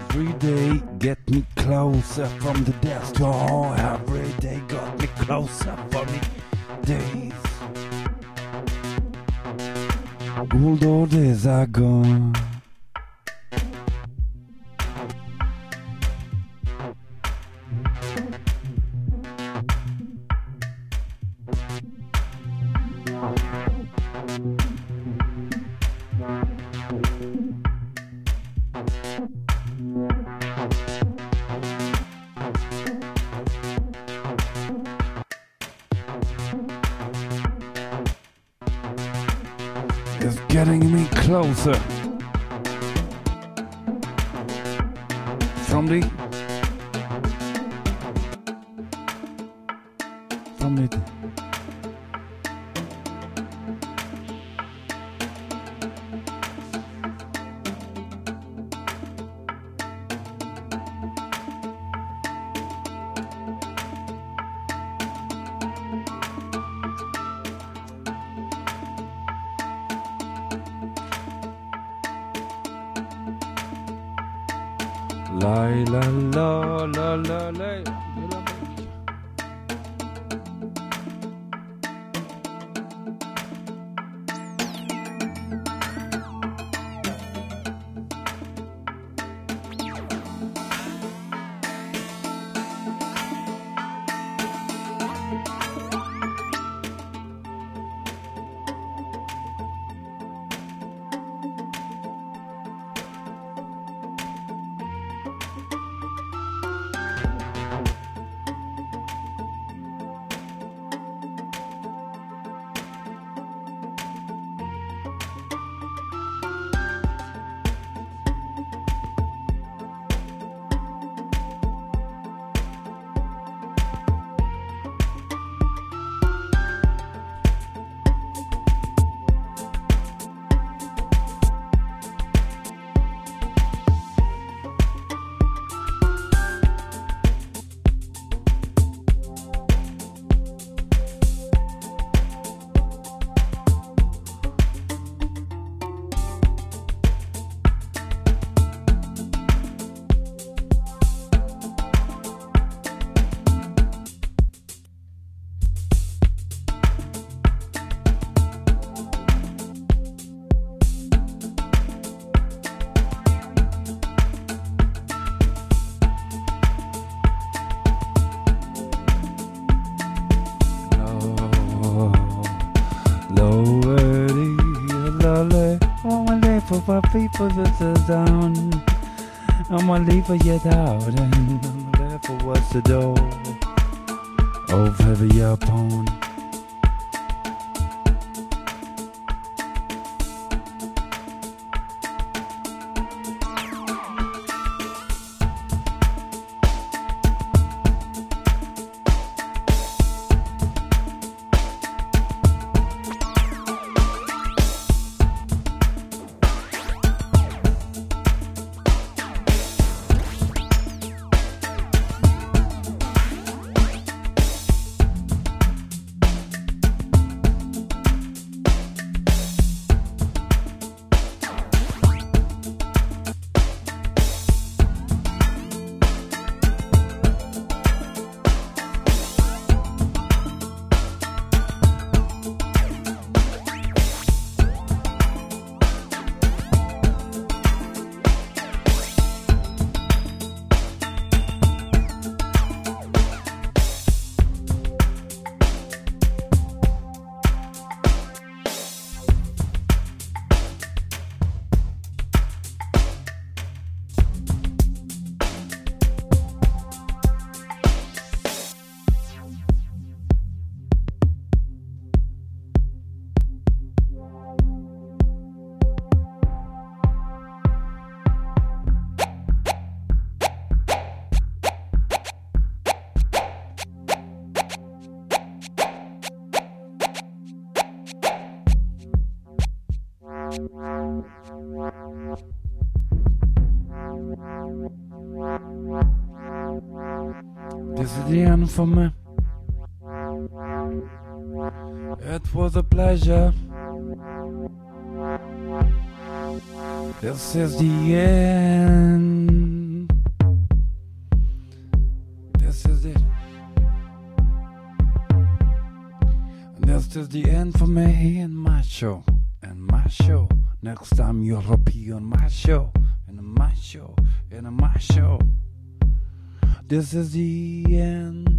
Every day get me closer from the death door. Every day got me closer from the days. Good old days are gone. It's getting me closer from the la la la la la la. For people that's down, I'ma leave for you out, and I'm there for what's the door of heavy upon. This is the end for me. It was a pleasure. This is the end. This is the end for me and my show. And my show. Next time you'll be on my show. And my show. And my show. This is the end.